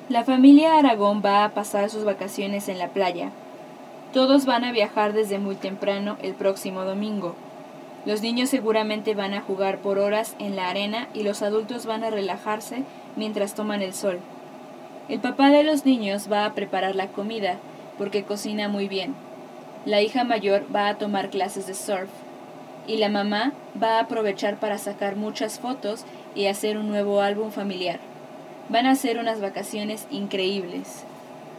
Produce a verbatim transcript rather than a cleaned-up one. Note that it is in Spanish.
La familia Aragón va a pasar sus vacaciones en la playa. Todos van a viajar desde muy temprano el próximo domingo. Los niños seguramente van a jugar por horas en la arena y los adultos van a relajarse mientras toman el sol. El papá de los niños va a preparar la comida porque cocina muy bien. La hija mayor va a tomar clases de surf. Y la mamá va a aprovechar para sacar muchas fotos y hacer un nuevo álbum familiar. Van a ser unas vacaciones increíbles.